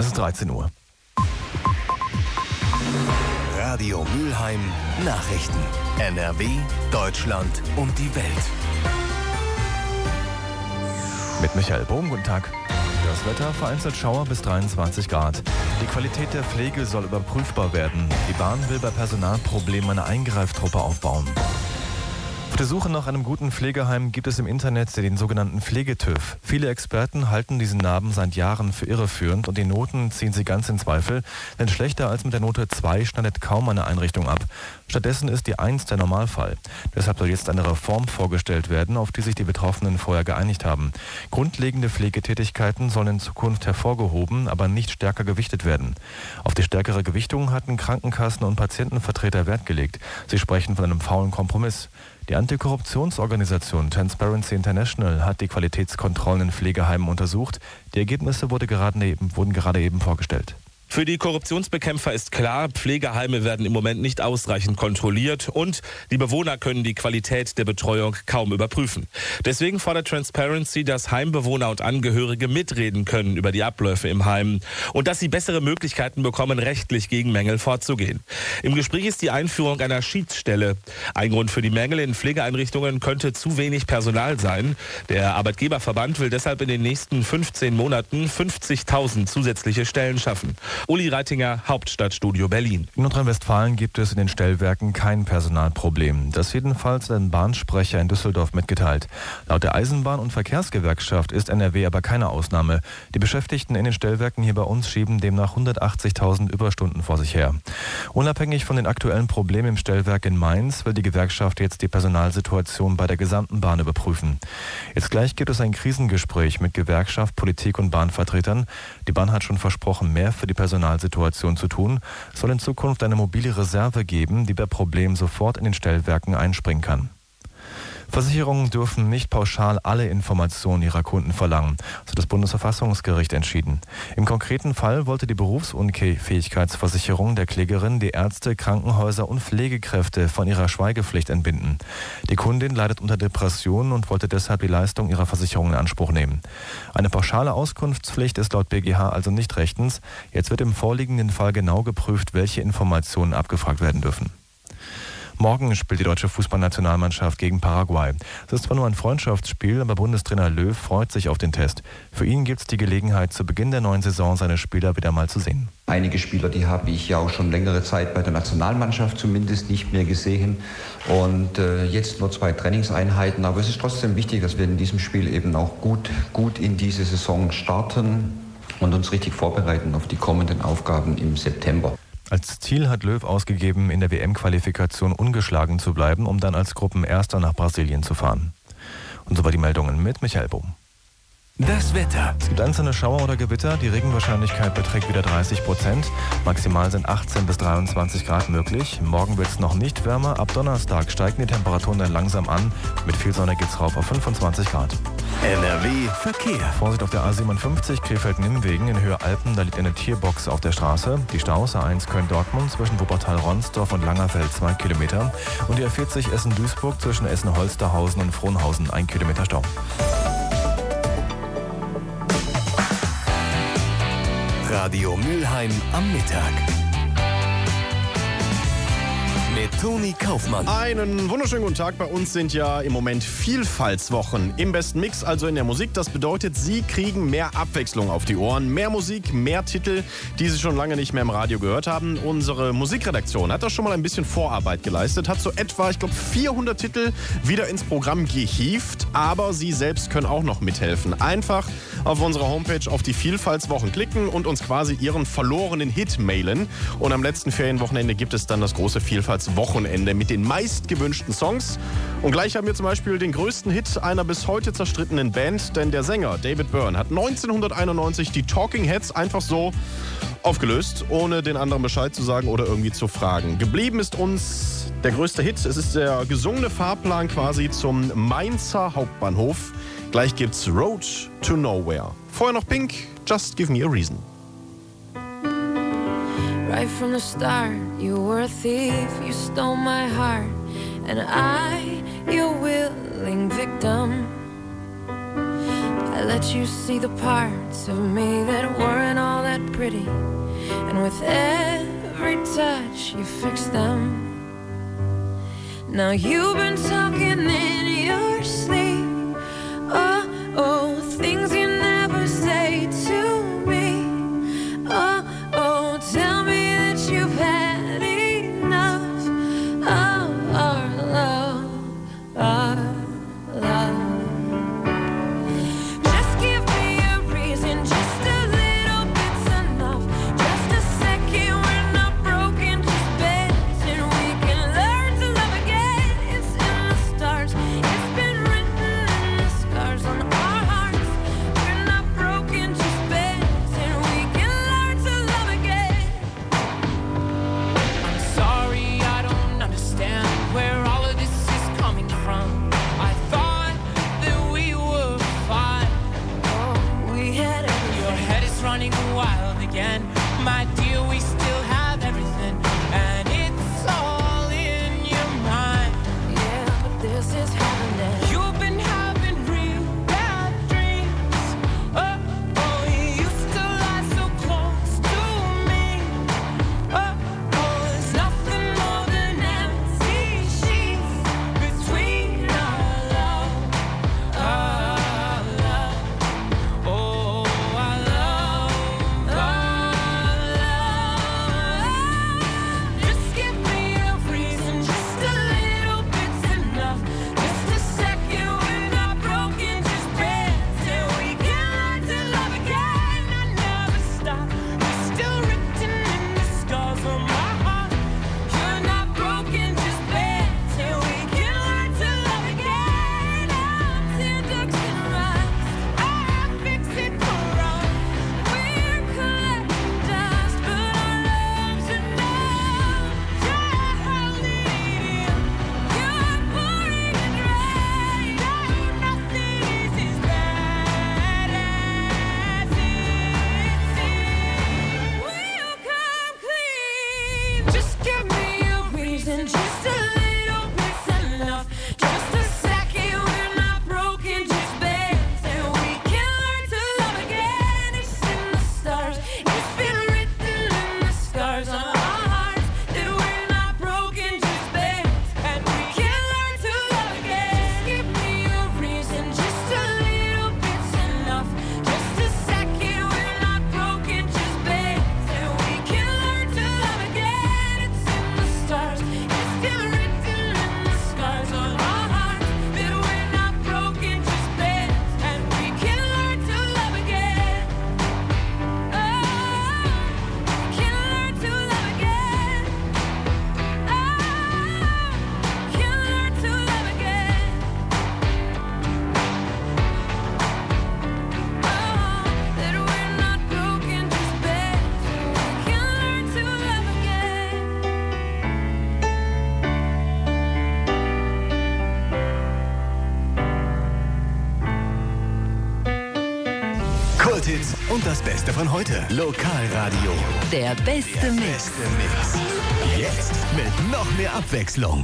Es ist 13 Uhr. Radio Mülheim Nachrichten. NRW, Deutschland und die Welt. Mit Michael Bohm, guten Tag. Das Wetter: vereinzelt Schauer bis 23 Grad. Die Qualität der Pflege soll überprüfbar werden. Die Bahn will bei Personalproblemen eine Eingreiftruppe aufbauen. Auf der Suche nach einem guten Pflegeheim gibt es im Internet den sogenannten Pflegetüv. Viele Experten halten diesen Namen seit Jahren für irreführend und die Noten ziehen sie ganz in Zweifel, denn schlechter als mit der Note 2 schneidet kaum eine Einrichtung ab. Stattdessen ist die 1 der Normalfall. Deshalb soll jetzt eine Reform vorgestellt werden, auf die sich die Betroffenen vorher geeinigt haben. Grundlegende Pflegetätigkeiten sollen in Zukunft hervorgehoben, aber nicht stärker gewichtet werden. Auf die stärkere Gewichtung hatten Krankenkassen und Patientenvertreter Wert gelegt. Sie sprechen von einem faulen Kompromiss. Die Antikorruptionsorganisation Transparency International hat die Qualitätskontrollen in Pflegeheimen untersucht. Die Ergebnisse wurden gerade eben vorgestellt. Für die Korruptionsbekämpfer ist klar, Pflegeheime werden im Moment nicht ausreichend kontrolliert und die Bewohner können die Qualität der Betreuung kaum überprüfen. Deswegen fordert Transparency, dass Heimbewohner und Angehörige mitreden können über die Abläufe im Heim und dass sie bessere Möglichkeiten bekommen, rechtlich gegen Mängel vorzugehen. Im Gespräch ist die Einführung einer Schiedsstelle. Ein Grund für die Mängel in Pflegeeinrichtungen könnte zu wenig Personal sein. Der Arbeitgeberverband will deshalb in den nächsten 15 Monaten 50.000 zusätzliche Stellen schaffen. Uli Reitinger, Hauptstadtstudio Berlin. In Nordrhein-Westfalen gibt es in den Stellwerken kein Personalproblem. Das jedenfalls ein Bahnsprecher in Düsseldorf mitgeteilt. Laut der Eisenbahn- und Verkehrsgewerkschaft ist NRW aber keine Ausnahme. Die Beschäftigten in den Stellwerken hier bei uns schieben demnach 180.000 Überstunden vor sich her. Unabhängig von den aktuellen Problemen im Stellwerk in Mainz will die Gewerkschaft jetzt die Personalsituation bei der gesamten Bahn überprüfen. Jetzt gleich gibt es ein Krisengespräch mit Gewerkschaft, Politik und Bahnvertretern. Die Bahn hat schon versprochen, mehr für die Personalsituation zu tun. Es soll in Zukunft eine mobile Reserve geben, die bei Problemen sofort in den Stellwerken einspringen kann. Versicherungen dürfen nicht pauschal alle Informationen ihrer Kunden verlangen, so hat das Bundesverfassungsgericht entschieden. Im konkreten Fall wollte die Berufsunfähigkeitsversicherung der Klägerin die Ärzte, Krankenhäuser und Pflegekräfte von ihrer Schweigepflicht entbinden. Die Kundin leidet unter Depressionen und wollte deshalb die Leistung ihrer Versicherung in Anspruch nehmen. Eine pauschale Auskunftspflicht ist laut BGH also nicht rechtens. Jetzt wird im vorliegenden Fall genau geprüft, welche Informationen abgefragt werden dürfen. Morgen spielt die deutsche Fußballnationalmannschaft gegen Paraguay. Es ist zwar nur ein Freundschaftsspiel, aber Bundestrainer Löw freut sich auf den Test. Für ihn gibt es die Gelegenheit, zu Beginn der neuen Saison seine Spieler wieder mal zu sehen. Einige Spieler, die habe ich ja auch schon längere Zeit bei der Nationalmannschaft zumindest nicht mehr gesehen. Und jetzt nur 2 Trainingseinheiten. Aber es ist trotzdem wichtig, dass wir in diesem Spiel eben auch gut in diese Saison starten und uns richtig vorbereiten auf die kommenden Aufgaben im September. Als Ziel hat Löw ausgegeben, in der WM-Qualifikation ungeschlagen zu bleiben, um dann als Gruppenerster nach Brasilien zu fahren. Und so war die Meldungen mit Michael Bohm. Das Wetter. Es gibt einzelne Schauer oder Gewitter. Die Regenwahrscheinlichkeit beträgt wieder 30%. Maximal sind 18 bis 23 Grad möglich. Morgen wird es noch nicht wärmer. Ab Donnerstag steigen die Temperaturen dann langsam an. Mit viel Sonne geht's rauf auf 25 Grad. NRW Verkehr. Vorsicht auf der A57 Krefeld-Nimwegen in Höhe Alpen. Da liegt eine Tierbox auf der Straße. Die Staus A1 Köln-Dortmund zwischen Wuppertal-Ronsdorf und Langerfeld 2 Kilometer. Und die A40 Essen-Duisburg zwischen Essen-Holsterhausen und Frohnhausen 1 Kilometer Stau. Radio Mülheim am Mittag. Mit Toni Kaufmann. Einen wunderschönen guten Tag. Bei uns sind ja im Moment Vielfaltswochen im besten Mix, also in der Musik. Das bedeutet, Sie kriegen mehr Abwechslung auf die Ohren, mehr Musik, mehr Titel, die Sie schon lange nicht mehr im Radio gehört haben. Unsere Musikredaktion hat da schon mal ein bisschen Vorarbeit geleistet, hat so etwa, ich glaube, 400 Titel wieder ins Programm gehievt, aber Sie selbst können auch noch mithelfen. Einfach auf unserer Homepage auf die Vielfaltswochen klicken und uns quasi Ihren verlorenen Hit mailen. Und am letzten Ferienwochenende gibt es dann das große Vielfaltswochenende mit den meistgewünschten Songs. Und gleich haben wir zum Beispiel den größten Hit einer bis heute zerstrittenen Band, denn der Sänger David Byrne hat 1991 die Talking Heads einfach so aufgelöst, ohne den anderen Bescheid zu sagen oder irgendwie zu fragen. Geblieben ist uns der größte Hit. Es ist der gesungene Fahrplan quasi zum Mainzer Hauptbahnhof. Gleich gibt's Road to Nowhere. Vorher noch Pink, Just Give Me a Reason. Right from the start, you were a thief, you stole my heart, and I, your willing victim. I let you see the parts of me that weren't all that pretty. And with every touch, you fix them. Now you've been talking in your sleep. Oh, oh, things you never say to me. Oh, oh, tell me that you've had enough of our love, our love. Just give me a reason, just a little bit's enough. Just a second, we're not broken, just bends, and we can learn to love again. It's in the stars, it's been written in the scars on our hearts. We're not broken, just bends, and we can learn to love again. I'm sorry, I don't understand where all of this is coming from. I thought that we were fine. Oh, we had everything. Your head is running wild again. My dear, we still have everything. And it's all in your mind. Yeah, but this is happening. You've been having real bad dreams. Oh, oh, you used to lie so close to me. Oh, oh, there's nothing more than empty sheets between our love, our love. Oh, our love, our love. Just give me a reason, just a little bit's enough. Just a second, we're not broken, just bends, and we can learn to love again. I never stop. You're still written in the scars on my heart. You're not broken, just bends, and we can learn to love again. Our tear ducts and rust, our fix it for us. We're collecting dust, but our love's enough. You're holding in, you're pouring it right. No, nothing is as bad as it seems. We'll come clean. Just give me a reason, just a little bit's enough. Just a second, we're not broken, just bends, and we can learn to love again. It's in the stars, it's been written in the scars on our hearts that we're not broken, just bends, and we can learn to love again. Just give me a reason, just a little bit's enough. Just a second, we're not broken, just bends, and we can learn to love again. It's in the stars, it's been written in the scars on our hearts that we're not broken, just bends, and we can learn to love again. Oh, we can learn to love again. Oh, we can learn to love again. Oh, that we're not broken, just bends, and we can learn to love again. Kulthits und das Beste von heute. Lokalradio. Der beste Mix. Beste Mix. Jetzt mit noch mehr Abwechslung.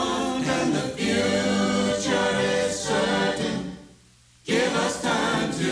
Give us time to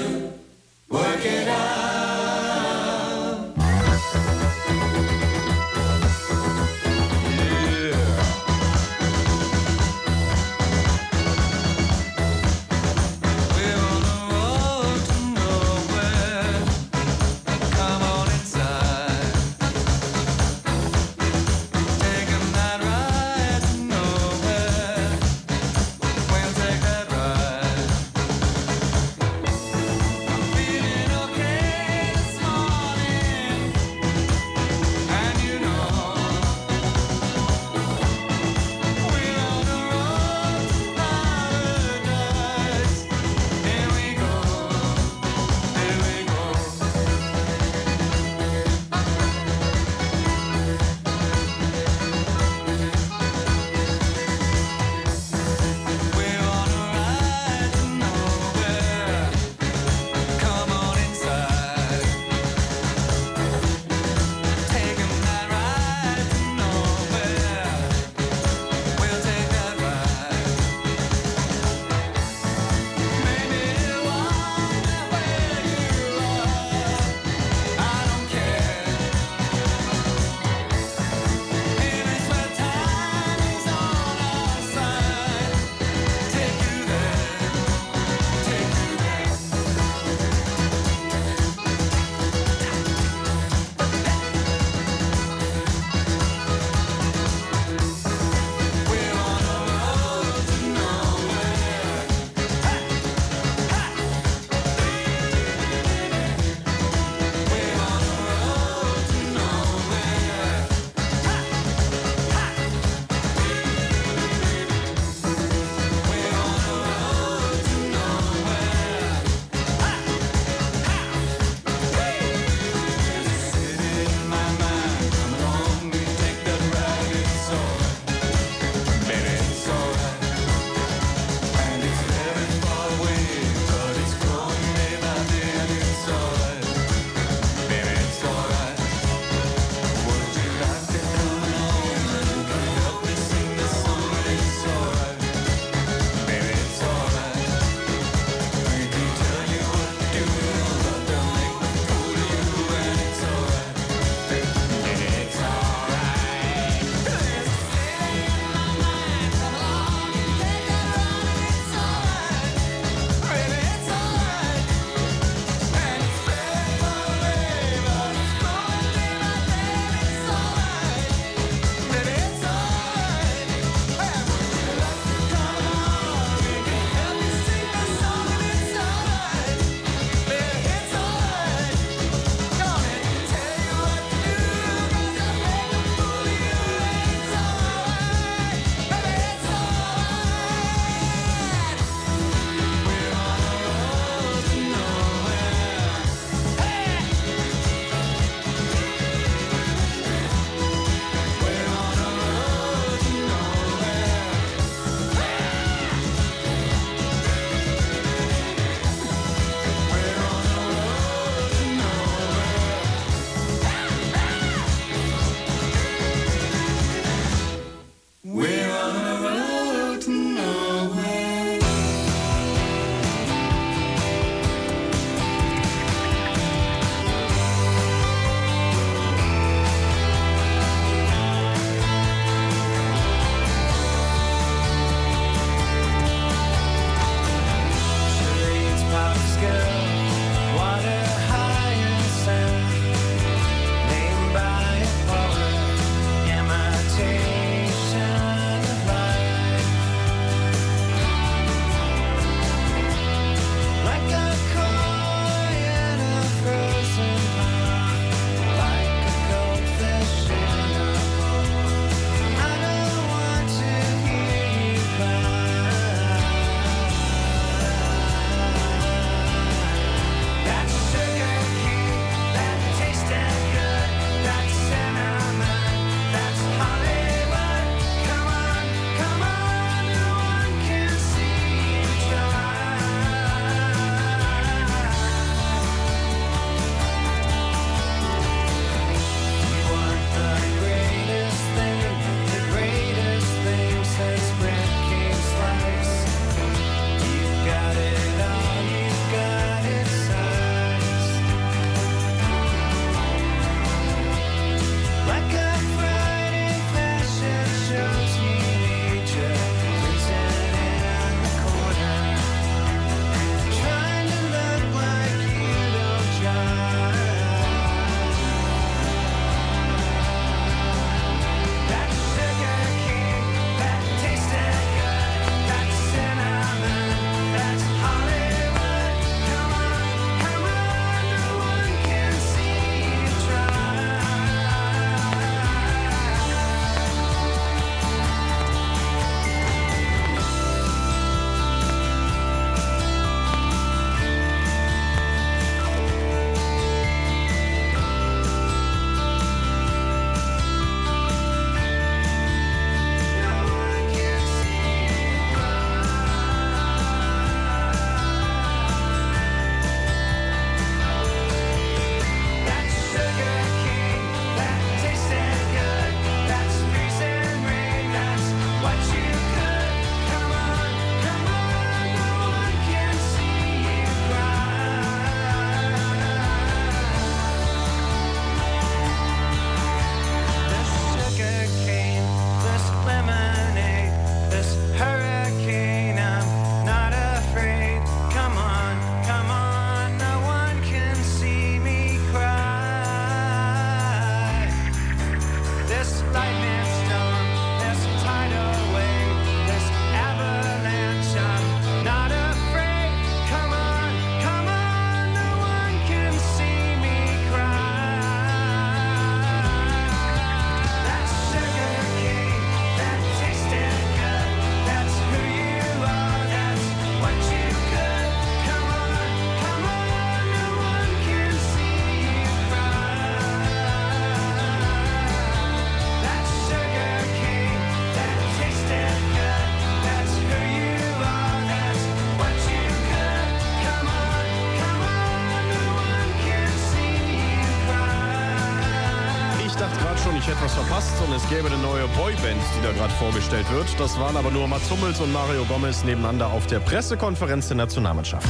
hätte was verpasst und es gäbe eine neue Boyband, die da gerade vorgestellt wird. Das waren aber nur Mats Hummels und Mario Gomez nebeneinander auf der Pressekonferenz der Nationalmannschaft.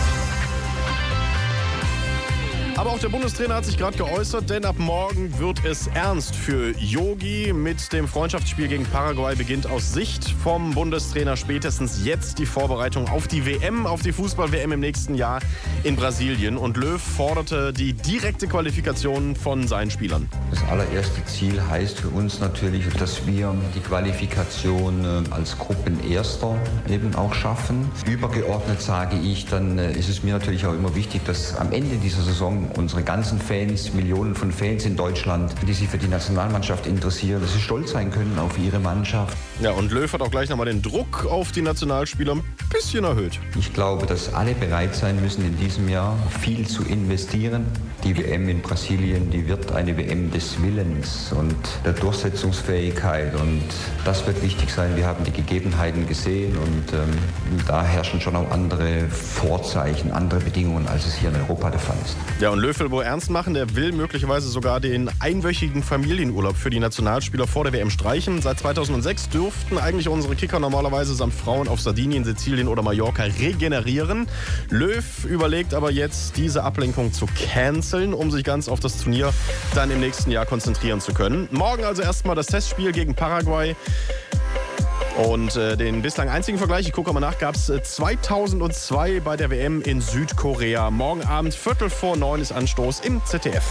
Aber auch der Bundestrainer hat sich gerade geäußert, denn ab morgen wird es ernst für Yogi. Mit dem Freundschaftsspiel gegen Paraguay beginnt aus Sicht vom Bundestrainer spätestens jetzt die Vorbereitung auf die WM, auf die Fußball-WM im nächsten Jahr in Brasilien. Und Löw forderte die direkte Qualifikation von seinen Spielern. Das allererste Ziel heißt für uns natürlich, dass wir die Qualifikation als Gruppenerster eben auch schaffen. Übergeordnet sage ich, dann ist es mir natürlich auch immer wichtig, dass am Ende dieser Saison unsere ganzen Fans, Millionen von Fans in Deutschland, die sich für die Nationalmannschaft interessieren, dass sie stolz sein können auf ihre Mannschaft. Ja, und Löw hat auch gleich nochmal den Druck auf die Nationalspieler ein bisschen erhöht. Ich glaube, dass alle bereit sein müssen, in diesem Jahr viel zu investieren. Die WM in Brasilien, die wird eine WM des Willens und der Durchsetzungsfähigkeit. Und das wird wichtig sein. Wir haben die Gegebenheiten gesehen und da herrschen schon auch andere Vorzeichen, andere Bedingungen, als es hier in Europa der Fall ist. Ja, und Löw will wohl ernst machen. Der will möglicherweise sogar den einwöchigen Familienurlaub für die Nationalspieler vor der WM streichen. Seit 2006 dürften eigentlich unsere Kicker normalerweise samt Frauen auf Sardinien, Sizilien oder Mallorca regenerieren. Löw überlegt aber jetzt, diese Ablenkung zu canceln, um sich ganz auf das Turnier dann im nächsten Jahr konzentrieren zu können. Morgen also erstmal das Testspiel gegen Paraguay. Und den bislang einzigen Vergleich, ich gucke mal nach, gab es 2002 bei der WM in Südkorea. Morgen Abend 8:45 ist Anstoß im ZDF.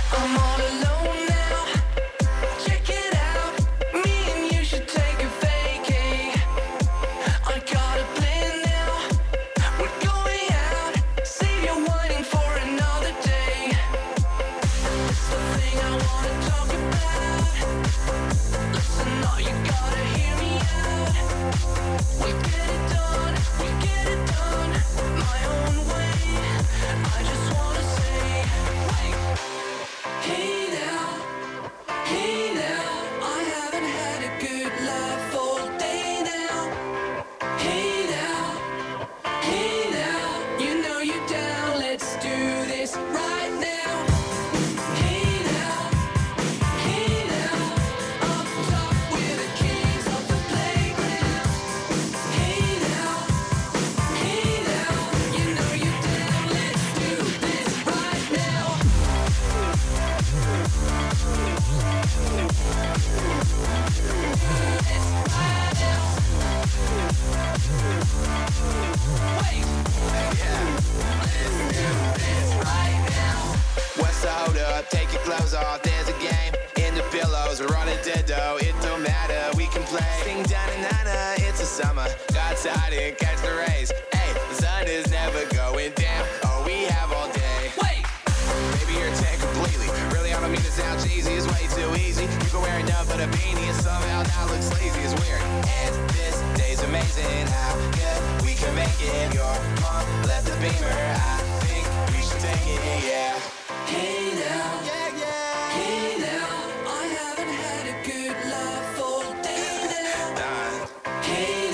Take your clothes off, there's a game in the pillows, we're on a dead dough, it don't matter, we can play. Sing da-na-na-na, it's a summer, got tired and catch the rays. Hey, the sun is never going down, oh, we have all day. Wait! Maybe you're 10 completely, really I don't mean to sound cheesy, it's way too easy. You can wear enough but a beanie and somehow that looks lazy, it's weird. And this day's amazing, how good we can make it. Your mom left the beamer, I think we should take it, yeah. Hey now, yeah, yeah. Hey now, I haven't had a good laugh all day now. Hey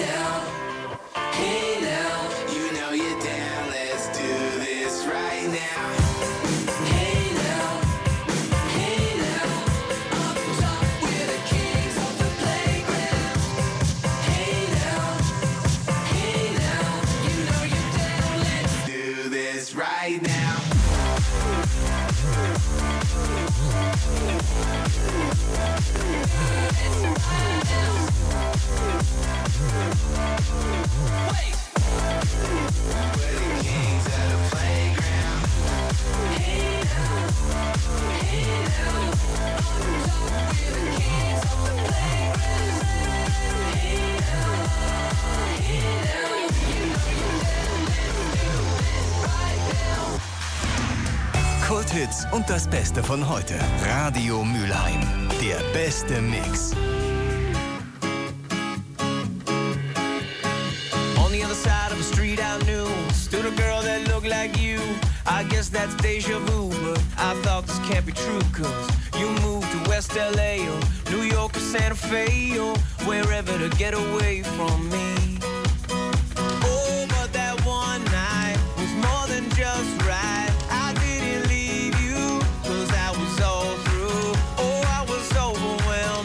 now, you know you're down, let's do this right now. Hey now, up top we're the kings of the playground. Hey now, you know you're down, let's do this right now. Kulthits und das Beste von heute. Radio Mülheim. Der beste Mix. On the other side of the street I knew stood a girl that looked like you. I guess that's deja vu, but I thought this can't be true, cause you moved to West LA or New York or Santa Fe or wherever to get away from me. Oh, but that one night was more than just right. I didn't leave you, cause I was all through. Oh, I was overwhelmed.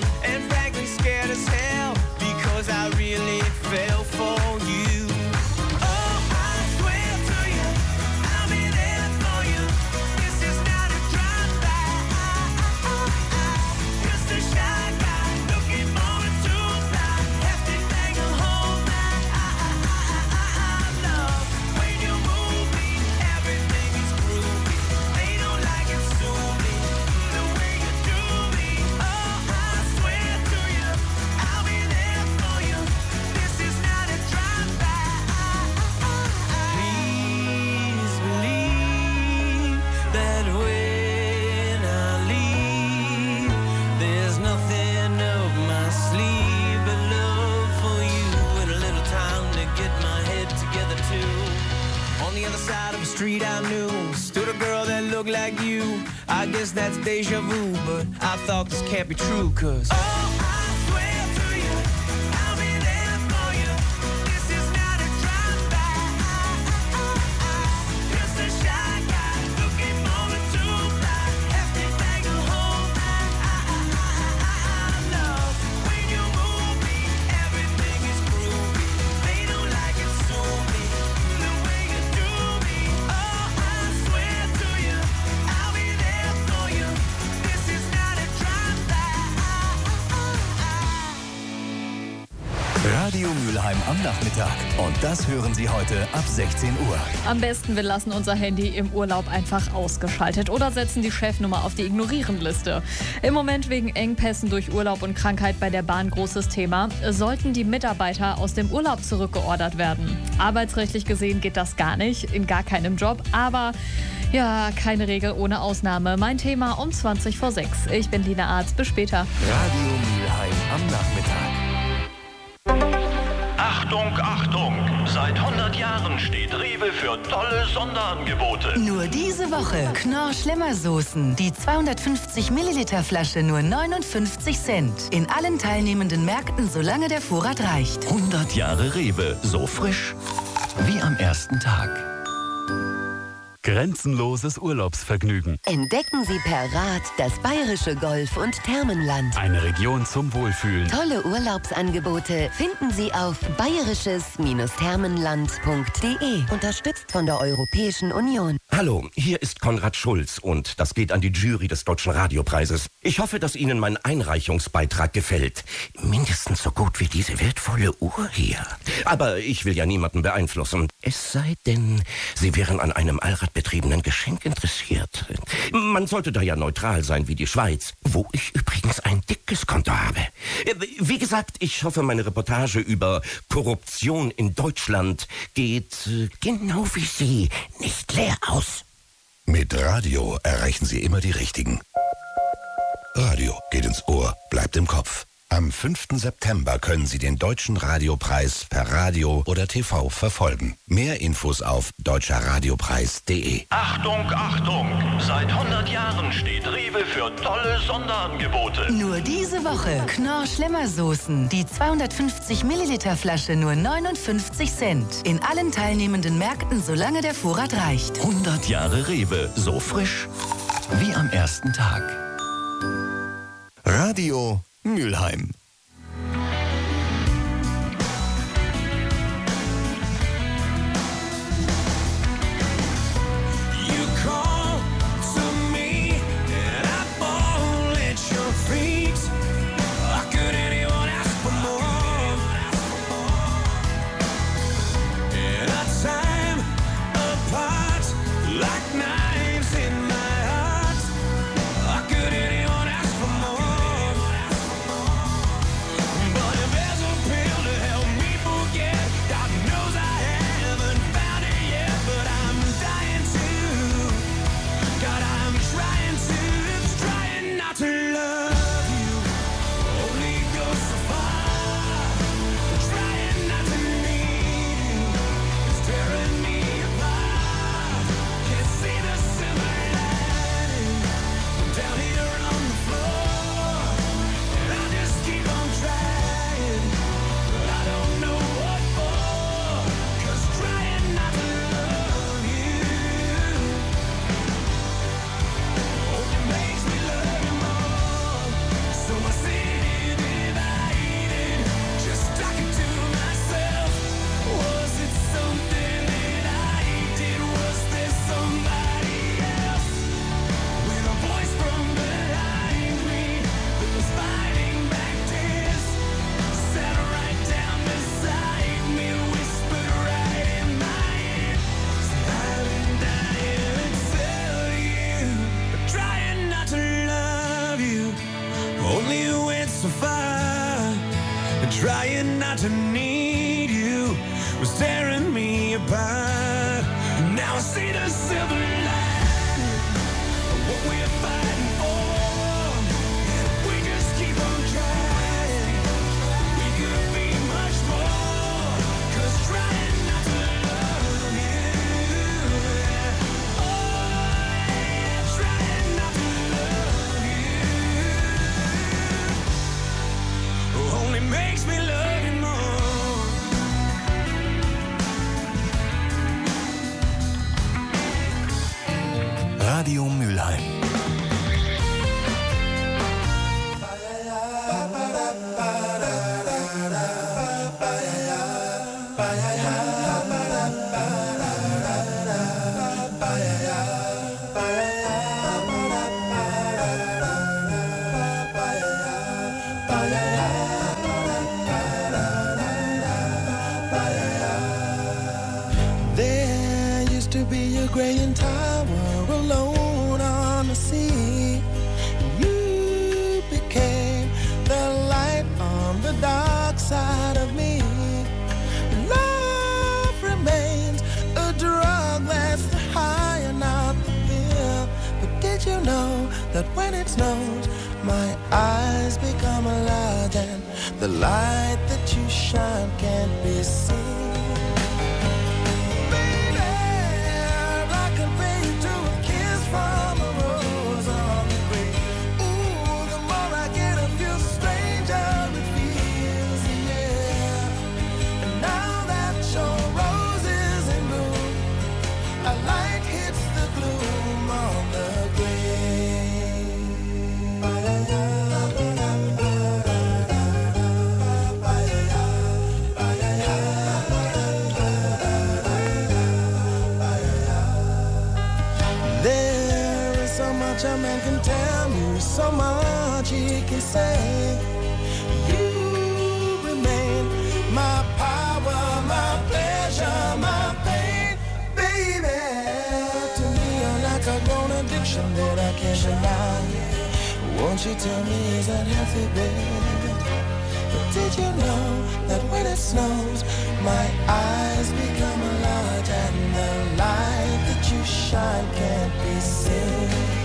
On the other side of the street I knew stood a girl that looked like you. I guess that's deja vu, but I thought this can't be true, 'cause Radio Mülheim am Nachmittag. Und das hören Sie heute ab 16 Uhr. Am besten, wir lassen unser Handy im Urlaub einfach ausgeschaltet oder setzen die Chefnummer auf die Ignorieren-Liste. Im Moment wegen Engpässen durch Urlaub und Krankheit bei der Bahn großes Thema. Sollten die Mitarbeiter aus dem Urlaub zurückgeordert werden? Arbeitsrechtlich gesehen geht das gar nicht, in gar keinem Job, aber ja, keine Regel ohne Ausnahme. Mein Thema um 20 vor 6. Ich bin Lina Arz, bis später. Radio Mülheim am Nachmittag. Achtung, Achtung! Seit 100 Jahren steht Rewe für tolle Sonderangebote. Nur diese Woche Knorr Schlemmersoßen. Die 250 Milliliter Flasche nur 59 Cent. In allen teilnehmenden Märkten, solange der Vorrat reicht. 100 Jahre Rewe. So frisch wie am ersten Tag. Grenzenloses Urlaubsvergnügen. Entdecken Sie per Rad das bayerische Golf- und Thermenland. Eine Region zum Wohlfühlen. Tolle Urlaubsangebote finden Sie auf bayerisches-thermenland.de. Unterstützt von der Europäischen Union. Hallo, hier ist Konrad Schulz und das geht an die Jury des Deutschen Radiopreises. Ich hoffe, dass Ihnen mein Einreichungsbeitrag gefällt. Mindestens so gut wie diese wertvolle Uhr hier. Aber ich will ja niemanden beeinflussen. Es sei denn, Sie wären an einem allradbetriebenen Geschenk interessiert. Man sollte da ja neutral sein wie die Schweiz, wo ich übrigens ein dickes Konto habe. Wie gesagt, ich hoffe, meine Reportage über Korruption in Deutschland geht genau wie Sie nicht leer aus. Mit Radio erreichen Sie immer die Richtigen. Radio geht ins Ohr, bleibt im Kopf. Am 5. September können Sie den Deutschen Radiopreis per Radio oder TV verfolgen. Mehr Infos auf deutscherradiopreis.de. Achtung, Achtung! Seit 100 Jahren steht Rewe für tolle Sonderangebote. Nur diese Woche Knorr Schlemmersoßen. Die 250 Milliliter Flasche nur 59 Cent. In allen teilnehmenden Märkten, solange der Vorrat reicht. 100 Jahre Rewe. So frisch wie am ersten Tag. Radio Mülheim. Trying not to need you was tearing me apart. Now I see the silver lining of what we're fighting for. And if we just keep on trying, we could be much more. 'Cause trying not to love you Graying tower alone on the sea. You became the light on the dark side of me. Love remains a drug that's the high and not the pill. But did you know that when it snows, my eyes become large and the light that you shine can't be seen? A man can tell me so much he can say. You remain my power, my pleasure, my pain, baby. To me you're like a grown addiction that I can't deny. Won't you tell me, is that healthy, baby? But did you know that when it snows, my eyes become large and the light that you shine can't be seen?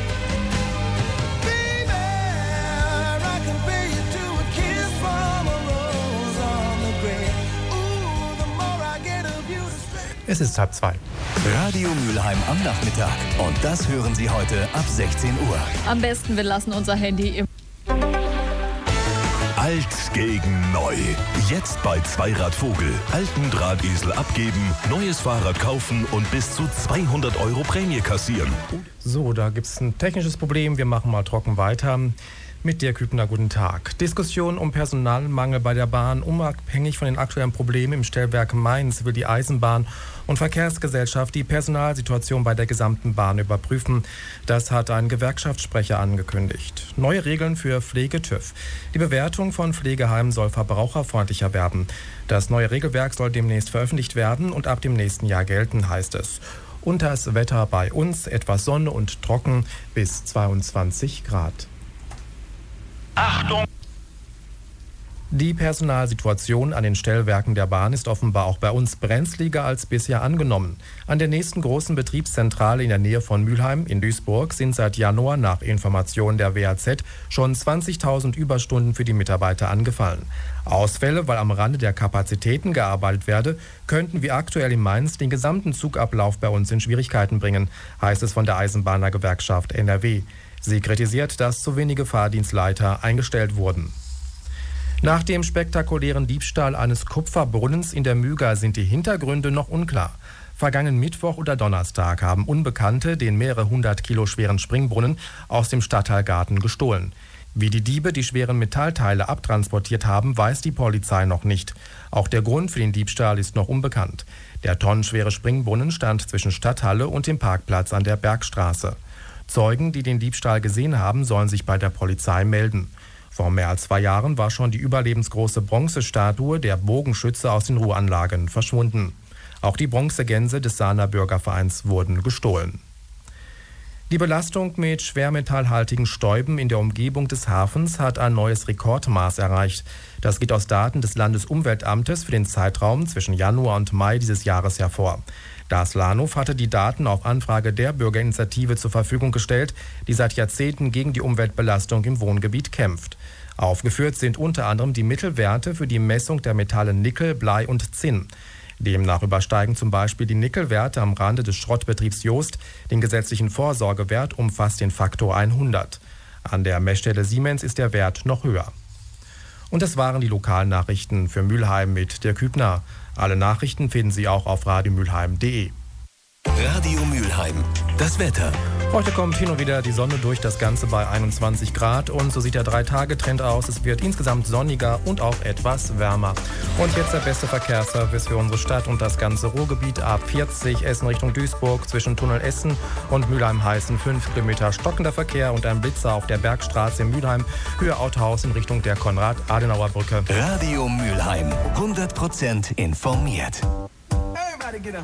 Es ist 1:30. Radio Mülheim am Nachmittag. Und das hören Sie heute ab 16 Uhr. Am besten, wir lassen unser Handy im... Alt gegen neu. Jetzt bei Zweirad Vogel. Alten Drahtesel abgeben, neues Fahrrad kaufen und bis zu 200 € Prämie kassieren. So, da gibt es ein technisches Problem. Wir machen mal trocken weiter. Mit Dirk Hübner, guten Tag. Diskussion um Personalmangel bei der Bahn. Unabhängig von den aktuellen Problemen im Stellwerk Mainz will die Eisenbahn- und Verkehrsgesellschaft die Personalsituation bei der gesamten Bahn überprüfen. Das hat ein Gewerkschaftssprecher angekündigt. Neue Regeln für Pflege-TÜV. Die Bewertung von Pflegeheimen soll verbraucherfreundlicher werden. Das neue Regelwerk soll demnächst veröffentlicht werden und ab dem nächsten Jahr gelten, heißt es. Und das Wetter bei uns, etwas Sonne und trocken bis 22 Grad. Achtung! Die Personalsituation an den Stellwerken der Bahn ist offenbar auch bei uns brenzliger als bisher angenommen. An der nächsten großen Betriebszentrale in der Nähe von Mülheim in Duisburg sind seit Januar nach Informationen der WAZ schon 20.000 Überstunden für die Mitarbeiter angefallen. Ausfälle, weil am Rande der Kapazitäten gearbeitet werde, könnten wie aktuell in Mainz den gesamten Zugablauf bei uns in Schwierigkeiten bringen, heißt es von der Eisenbahnergewerkschaft NRW. Sie kritisiert, dass zu wenige Fahrdienstleiter eingestellt wurden. Nach dem spektakulären Diebstahl eines Kupferbrunnens in der Müger sind die Hintergründe noch unklar. Vergangenen Mittwoch oder Donnerstag haben Unbekannte den mehrere 100 Kilo schweren Springbrunnen aus dem Stadtteilgarten gestohlen. Wie die Diebe die schweren Metallteile abtransportiert haben, weiß die Polizei noch nicht. Auch der Grund für den Diebstahl ist noch unbekannt. Der tonnenschwere Springbrunnen stand zwischen Stadthalle und dem Parkplatz an der Bergstraße. Zeugen, die den Diebstahl gesehen haben, sollen sich bei der Polizei melden. Vor mehr als 2 Jahren war schon die überlebensgroße Bronzestatue der Bogenschütze aus den Ruhanlagen verschwunden. Auch die Bronzegänse des Sahner Bürgervereins wurden gestohlen. Die Belastung mit schwermetallhaltigen Stäuben in der Umgebung des Hafens hat ein neues Rekordmaß erreicht. Das geht aus Daten des Landesumweltamtes für den Zeitraum zwischen Januar und Mai dieses Jahres hervor. Das LANUF hatte die Daten auf Anfrage der Bürgerinitiative zur Verfügung gestellt, die seit Jahrzehnten gegen die Umweltbelastung im Wohngebiet kämpft. Aufgeführt sind unter anderem die Mittelwerte für die Messung der Metalle Nickel, Blei und Zinn. Demnach übersteigen zum Beispiel die Nickelwerte am Rande des Schrottbetriebs Jost den gesetzlichen Vorsorgewert um fast den Faktor 100. An der Messstelle Siemens ist der Wert noch höher. Und das waren die Lokalnachrichten für Mülheim mit Dirk Hübner. Alle Nachrichten finden Sie auch auf radiomülheim.de. Radio Mülheim, das Wetter. Heute kommt hin und wieder die Sonne durch, das Ganze bei 21 Grad. Und so sieht der 3-Tage-Trend aus. Es wird insgesamt sonniger und auch etwas wärmer. Und jetzt der beste Verkehrsservice für unsere Stadt und das ganze Ruhrgebiet. A40 Essen Richtung Duisburg zwischen Tunnel Essen und Mülheim-Heißen 5 Kilometer stockender Verkehr und ein Blitzer auf der Bergstraße in Mülheim, Höhe Autohaus in Richtung der Konrad-Adenauer-Brücke. Radio Mülheim, 100% informiert. Everybody get up.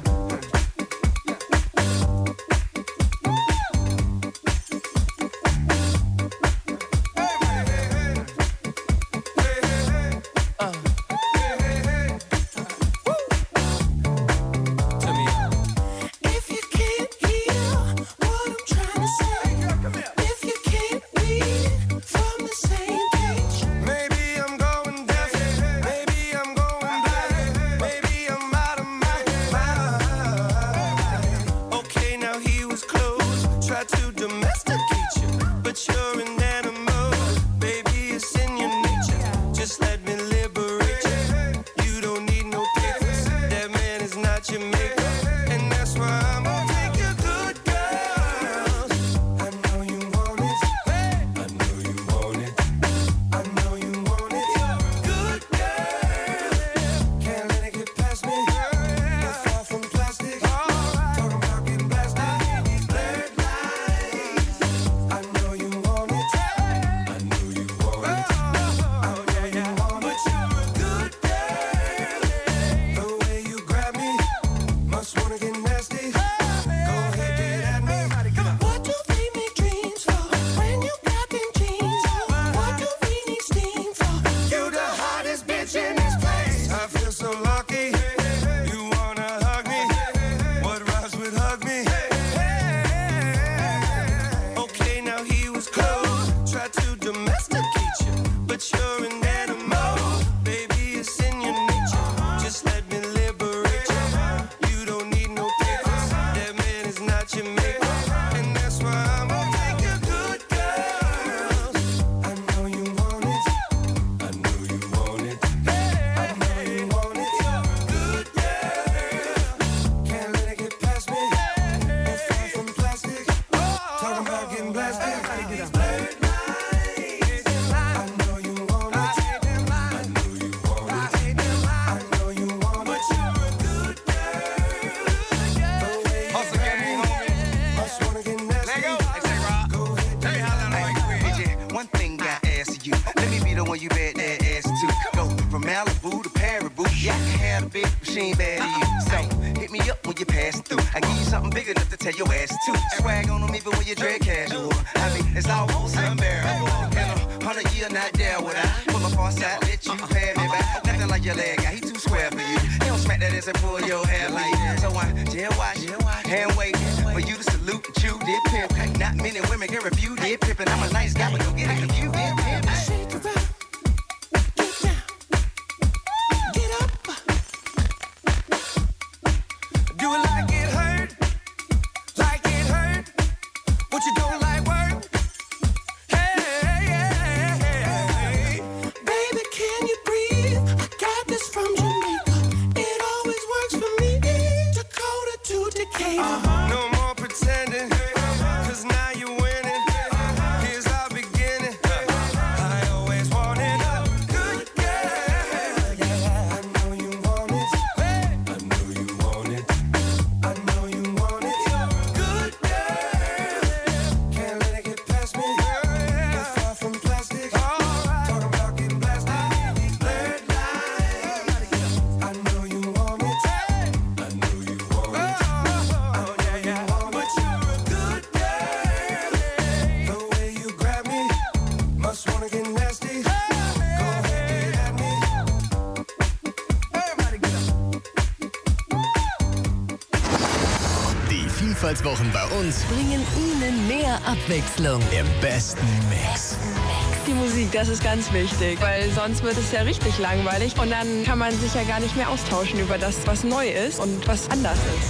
Wochen bei uns bringen Ihnen mehr Abwechslung im besten Mix. Die Musik, das ist ganz wichtig, weil sonst wird es ja richtig langweilig und dann kann man sich ja gar nicht mehr austauschen über das, was neu ist und was anders ist.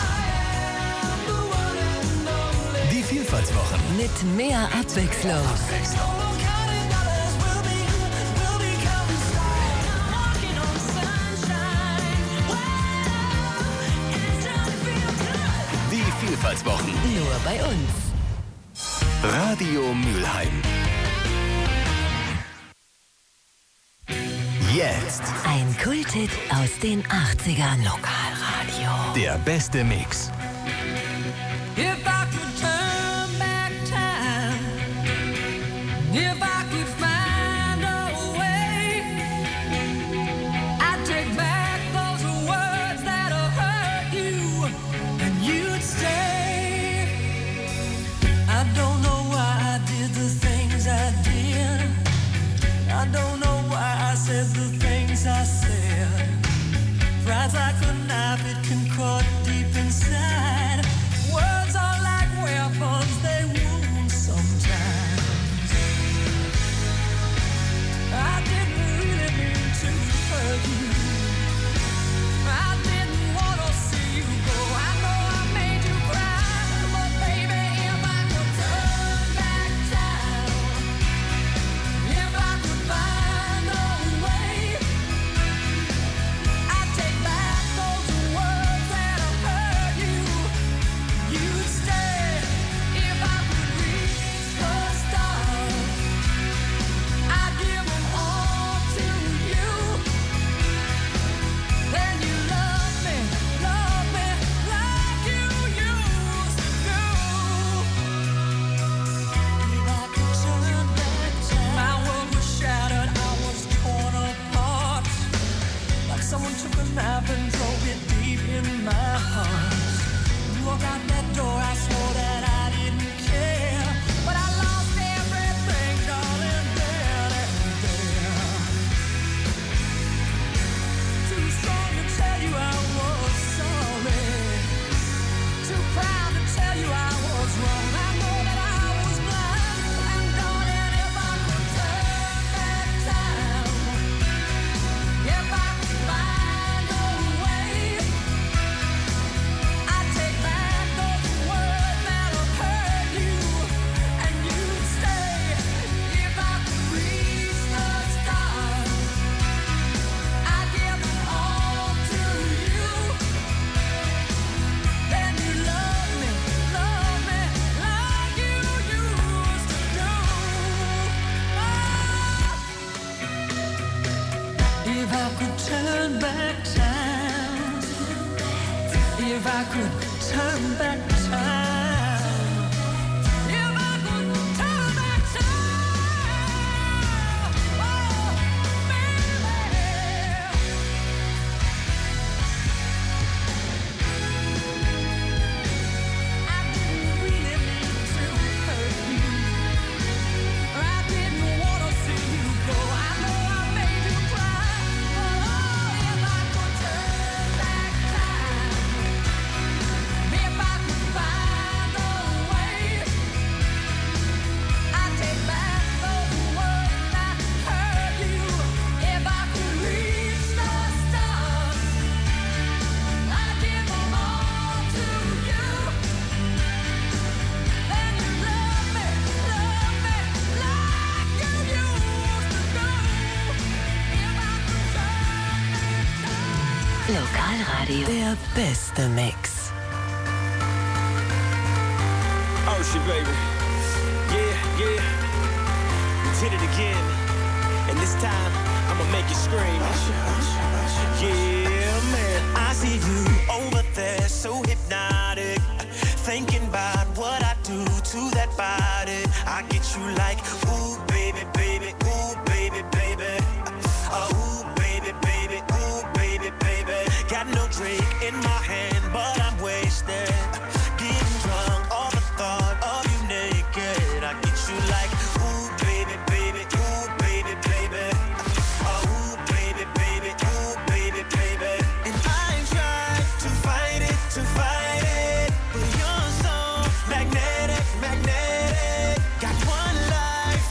Die Vielfaltswochen mit mehr Abwechslung. Die Vielfaltswochen. Nur bei uns. Radio Mülheim. Jetzt ein Kulthit aus den 80ern. Lokalradio. Der beste Mix. If I could turn back time, if I could find a way, I'd take back those words that hurt you, and you'd stay. I don't know why I did the things I did. I don't know why I said the things I said. Pride's like a knife, it can cut deep inside. Words are like weapons, they wound sometimes. I didn't really mean to hurt you. I didn't want to see you go. I know I made you cry, but baby, if I could turn back time, if I could find a way, I'd take back those words that hurt you. You'd stay if I could reach the stars. I'd give them all to you. Then you love me like you used to do. If I could turn back time, my world was shattered, I was torn apart. Like someone took a knife and drove it deep in my heart. You walk out that door, I swore that I didn't care, but I lost everything, darling, then and there. Too strong to tell you I was sorry, too proud to tell you I was wrong. I know that I was blind, and darling, if I could turn back time, if I could find a way, I'd take back those words that hurt you, and you'd stay if I could reach the stars. I'd give it all to you. Then you love me like you used to do. If I could turn back time, if I could turn back time, if I could turn back time, oh, baby. I didn't really mean to hurt you. I didn't want to see you go. I know I made you cry, but oh, if I could turn back time, if I could find a way, I'd take back those words that hurt you. If I could reach the stars, I'd give them all to you. Then you love me like you used to do. If I could turn Lokalradio. Der beste Mix. Oh shit, baby. Yeah. We did it again. And this time, I'ma make you scream. Yeah, man. I see you over there, so hypnotic. Thinking about what I do to that body. I get you like, ooh, baby, baby, ooh, baby, baby. Ooh, baby, baby, ooh, baby, baby. Got no drink in my hand, but I'm wasted. Getting drunk, all the thought of you naked. I get you like, ooh, baby, baby, ooh, baby, baby. Ooh, baby, baby, ooh, baby, baby. And I ain't tried to fight it, but you're so magnetic. Got one life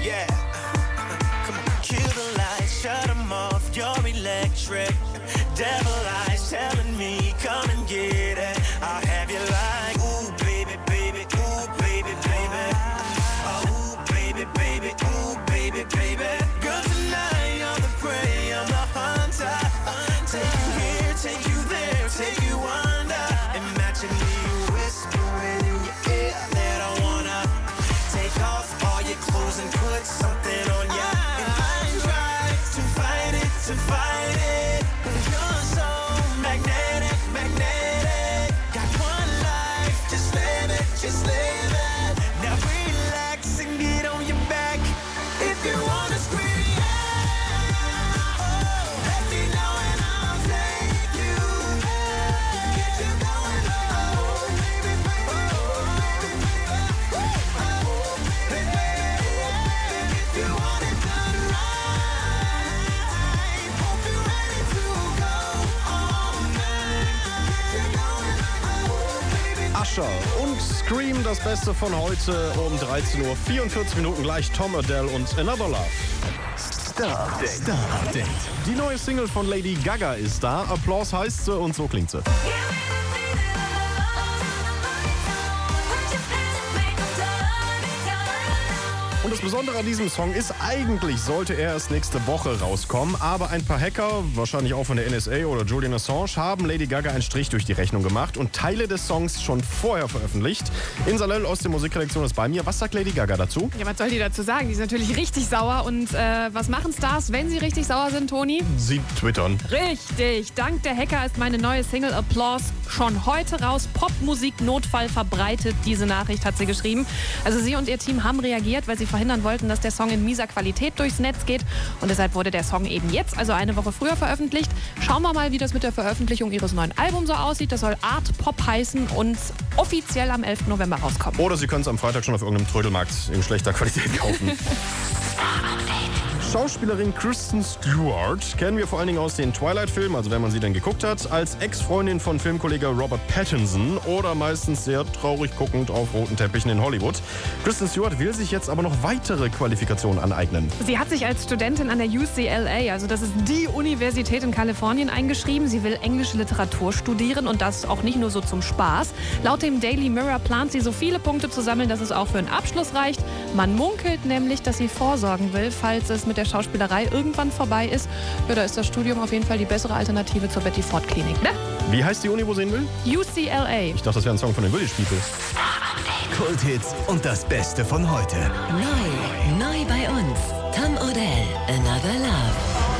Yeah. Come on. Kill the lights, shut them off, you're electric. Devil eyes telling me, come and get it. I'll have you like, ooh, baby, baby, ooh, baby, baby. Oh, ooh, baby, baby, ooh, baby, baby. Girl, tonight you're the prey, I'm the hunter. Take you here, take you there, take you under. Imagine me whispering in your ear that I wanna take off all your clothes and put something on ya. And I try to fight it, to fight it. You're so magnetic, magnetic. Got one life, just live it, just live it. Now relax and get on your back. If you wanna scream, let me know and I'll take you. Get you going, oh, baby, baby, if you want it done right, hope you're ready to go all night. Get you going, oh, baby. Usher und Scream, das Beste von heute um 13 Uhr. 44 Minuten gleich Tom Odell und Another Love. Star Update. Die neue Single von Lady Gaga ist da. Applause heißt sie und so klingt sie. Und das Besondere an diesem Song ist, eigentlich sollte er erst nächste Woche rauskommen, aber ein paar Hacker, wahrscheinlich auch von der NSA oder Julian Assange, haben Lady Gaga einen Strich durch die Rechnung gemacht und Teile des Songs schon vorher veröffentlicht. Insa Löll aus der Musikredaktion ist bei mir. Was sagt Lady Gaga dazu? Ja, was soll die dazu sagen? Die ist natürlich richtig sauer. Und was machen Stars, wenn sie richtig sauer sind, Toni? Sie twittern. Richtig. Dank der Hacker ist meine neue Single Applause schon heute raus. Popmusik-Notfall verbreitet. Diese Nachricht hat sie geschrieben. Also sie und ihr Team haben reagiert, weil sie verhindern wollten, dass der Song in mieser Qualität durchs Netz geht. Und deshalb wurde der Song eben jetzt, also eine Woche früher, veröffentlicht. Schauen wir mal, wie das mit der Veröffentlichung ihres neuen Albums so aussieht. Das soll Art Pop heißen und offiziell am 11. November rauskommen. Oder Sie können es am Freitag schon auf irgendeinem Trödelmarkt in schlechter Qualität kaufen. Schauspielerin Kristen Stewart kennen wir vor allen Dingen aus den Twilight-Filmen, also wenn man sie denn geguckt hat, als Ex-Freundin von Filmkollege Robert Pattinson oder meistens sehr traurig guckend auf roten Teppichen in Hollywood. Kristen Stewart will sich jetzt aber noch weitere Qualifikationen aneignen. Sie hat sich als Studentin an der UCLA, also das ist die Universität in Kalifornien, eingeschrieben. Sie will englische Literatur studieren und das auch nicht nur so zum Spaß. Laut dem Daily Mirror plant sie so viele Punkte zu sammeln, dass es auch für einen Abschluss reicht. Man munkelt nämlich, dass sie vorsorgen will, falls es mit der Schauspielerei irgendwann vorbei ist. Ja, da ist das Studium auf jeden Fall die bessere Alternative zur Betty Ford Klinik, ne? Wie heißt die Uni, wo sie hin will? UCLA. Ich dachte, das wäre ein Song von den Village People. Kulthits und das Beste von heute. Neu bei uns. Tom Odell, Another Love.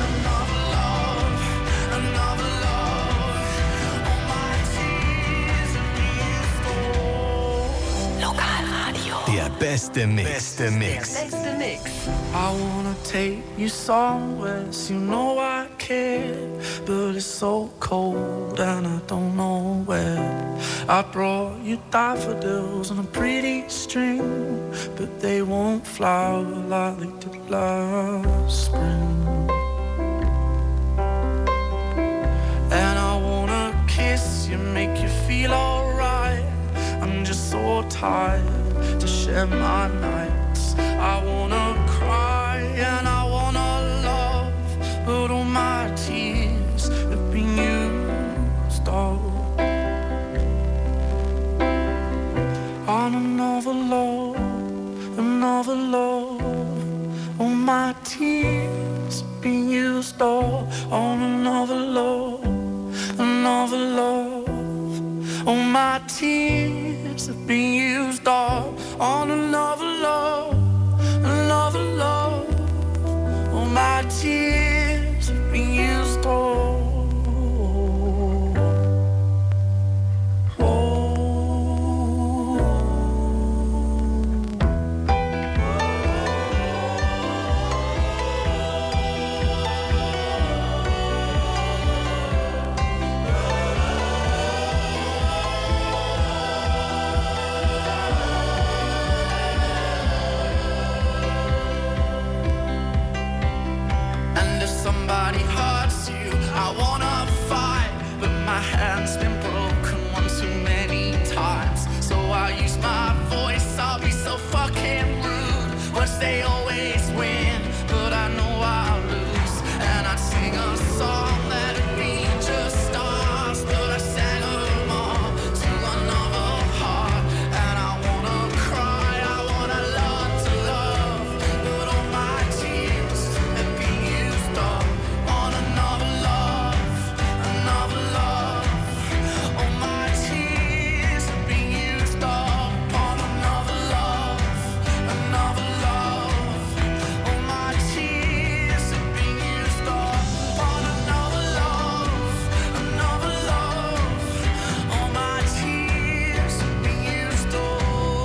Lokalradio. Der beste Mix. Beste Mix. I wanna take you somewhere, so you know I care, but it's so cold and I don't know where. I brought you daffodils on a pretty string, but they won't flower like they did last spring. And I wanna kiss you, make you feel alright. I'm just so tired to share my nights. I wanna cry and I wanna love, but all my tears have been used all on another love, another love. All my tears have been used all on another love, another love. All my tears have been used all on another love, another love. All my tears have been used all. 'cause they always win, but I know I'll lose. And I'd sing a song that'd be just stars, but I sang them all to another heart. And I wanna cry, I wanna learn to love, but all my tears have been used up on another love, another love. All my tears have been used up on another love, another love. All my tears have been used up on another love, another love. All my tears have been used up.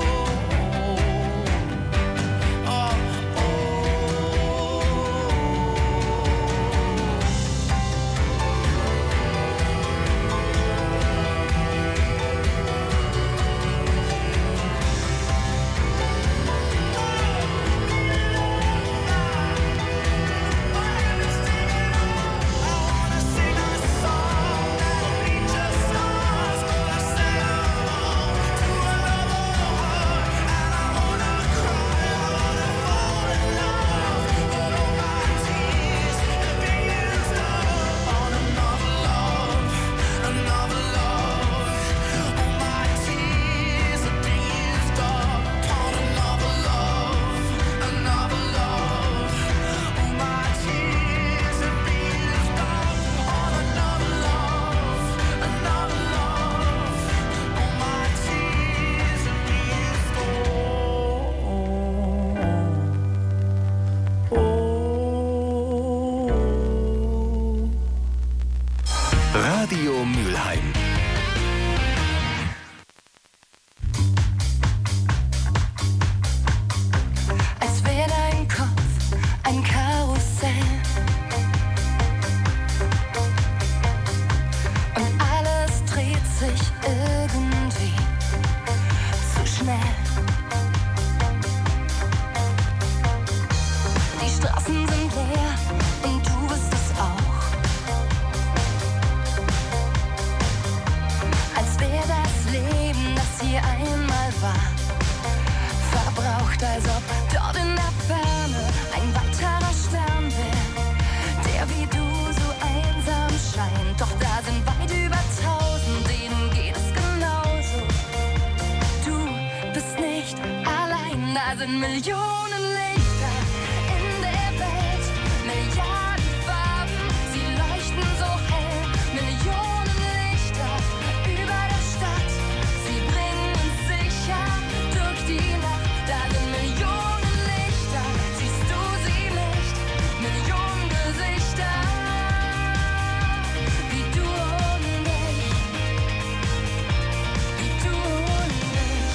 Radio Mülheim. Als wäre dein Kopf ein Karussell und alles dreht sich irgendwie zu schnell. Die Straßen sind leer und du bist es auch. Als wäre das Leben, das hier einmal war, verbraucht, als ob dort in der Ferne ein weiterer Stern wäre, der wie du so einsam scheint. Doch da sind weit über 1000, denen geht es genauso. Du bist nicht allein, da sind Millionen Lichter in der Welt, Milliarden Farben, sie leuchten so hell, Millionen Lichter über der Stadt, sie bringen uns sicher durch die Nacht. Da sind Millionen Lichter, siehst du sie nicht? Millionen Gesichter, wie du und ich, wie du und ich.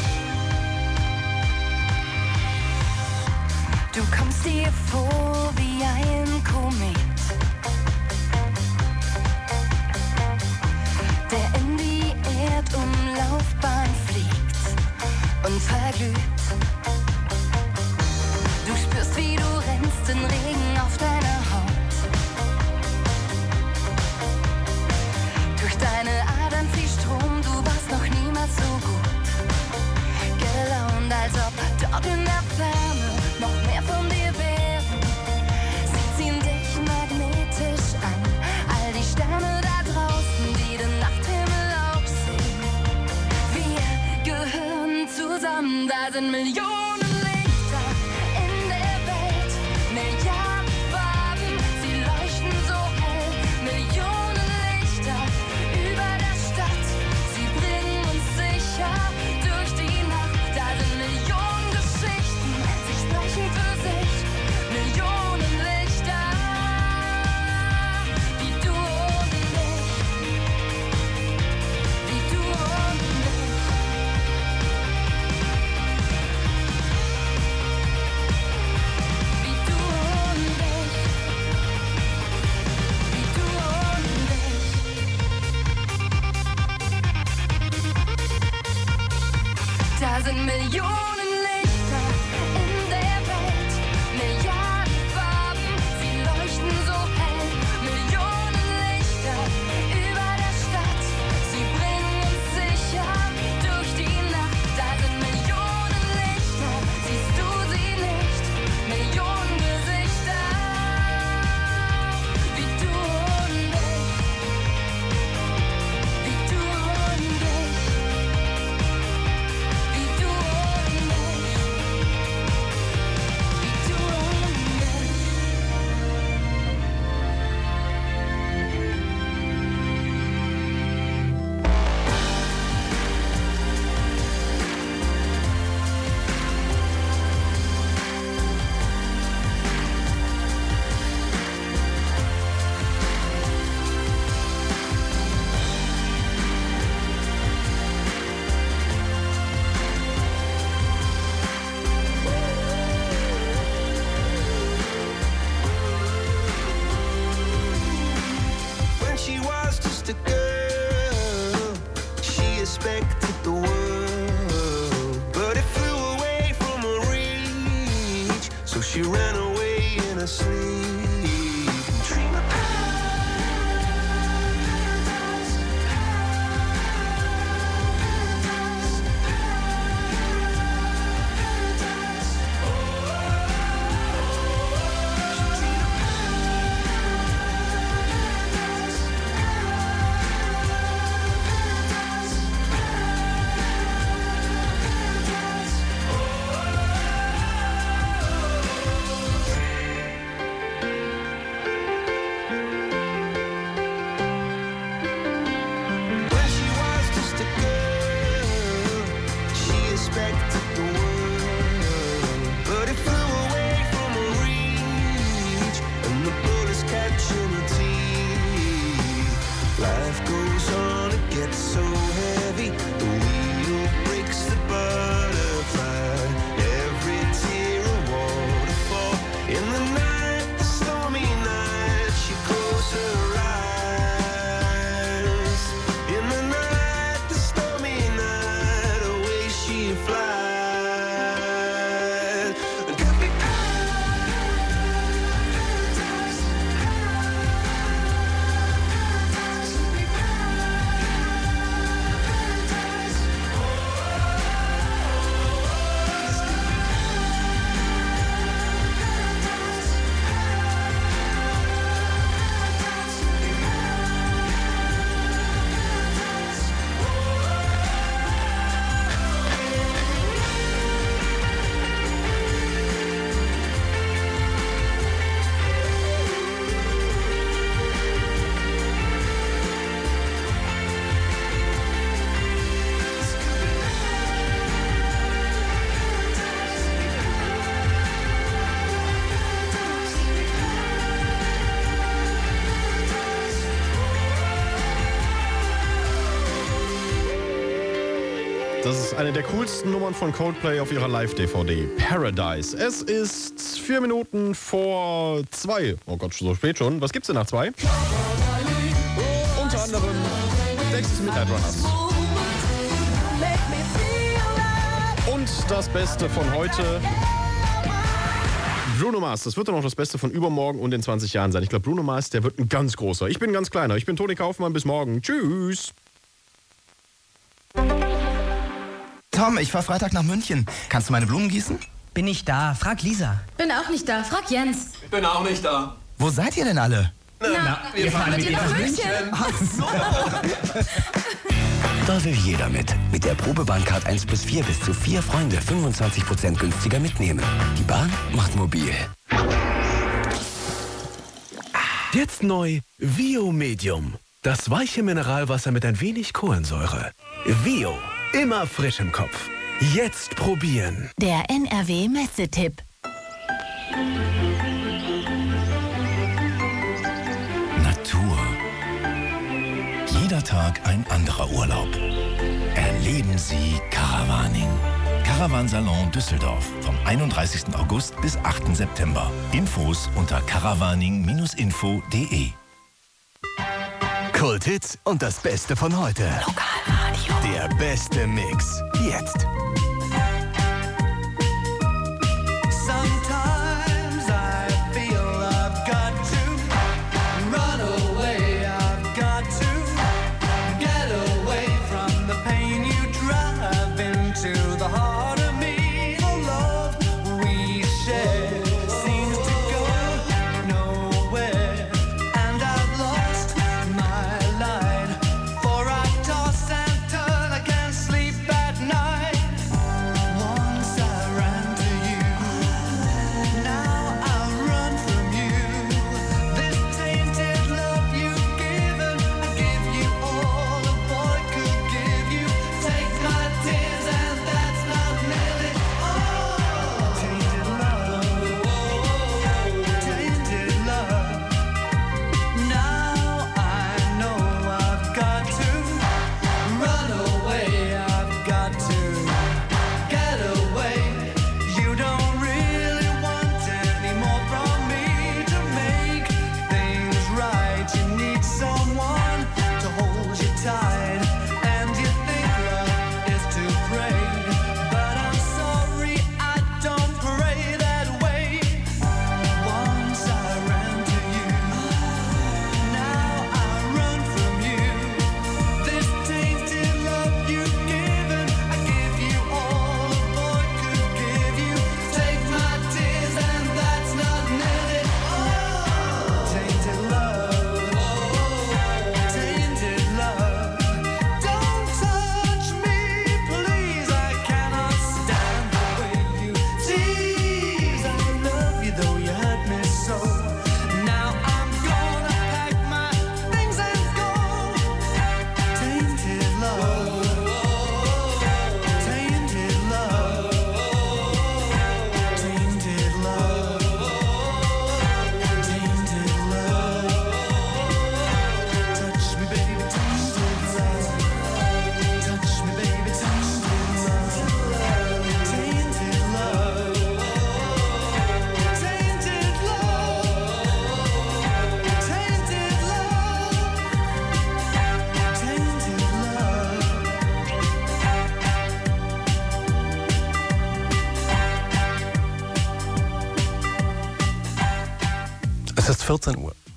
Du kommst dir vor wie ein Komet, der in die Erdumlaufbahn fliegt und verglüht. Du spürst, wie du rennst, den Regen auf deiner Haut. Durch deine Adern fließt Strom, du warst noch niemals so gut gelaunt, als ob dort in der Ferne noch mehr von dir wären. Sie ziehen dich magnetisch an, all die Sterne da draußen, die den Nachthimmel auch sehen. Wir gehören zusammen, da sind Millionen Lichter in der Welt, Milliarden Farben, sie leuchten so hell, Millionen Lichter über der Stadt, sie bringen uns sicher durch die Nacht. Da sind Millionen Geschichten, sie sprechen für sich, Millionen Lichter, wie du und ich, wie du und ich. respected the world, but it flew away from her reach, so she ran away in her sleep. Dream of Das ist eine der coolsten Nummern von Coldplay auf ihrer Live-DVD. Paradise. Es ist 4 Minuten vor 2. Oh Gott, so spät schon. Was gibt's denn nach 2? Unter anderem Dexys Midnight Runners. Und das Beste von heute. Bruno Mars, das wird dann auch das Beste von übermorgen und in 20 Jahren sein. Ich glaube, Bruno Mars, der wird ein ganz großer. Ich bin ein ganz kleiner. Ich bin Toni Kaufmann. Bis morgen. Tschüss. Tom, ich fahr Freitag nach München. Kannst du meine Blumen gießen? Bin nicht da. Frag Lisa. Bin auch nicht da. Frag Jens. Ich bin auch nicht da. Wo seid ihr denn alle? Na, wir fahren mit dir nach München. Ach so. Da will jeder mit. Mit der Probebahncard 1 bis 4 bis zu 4 Freunde 25% günstiger mitnehmen. Die Bahn macht mobil. Jetzt neu Vio Medium. Das weiche Mineralwasser mit ein wenig Kohlensäure. Vio. Immer frisch im Kopf. Jetzt probieren. Der NRW-Messetipp. Natur. Jeder Tag ein anderer Urlaub. Erleben Sie Caravaning. Caravansalon Düsseldorf vom 31. August bis 8. September. Infos unter caravaning-info.de. Kulthits und das Beste von heute. Lokalradio. Der beste Mix. Jetzt. Sometimes I feel I've got to run away. I've got to get away from the pain you drive into the heart of me. The love we share seems to go nowhere, and I've lost my line. For I toss and turn, I can't sleep at night. Es ist 14 Uhr.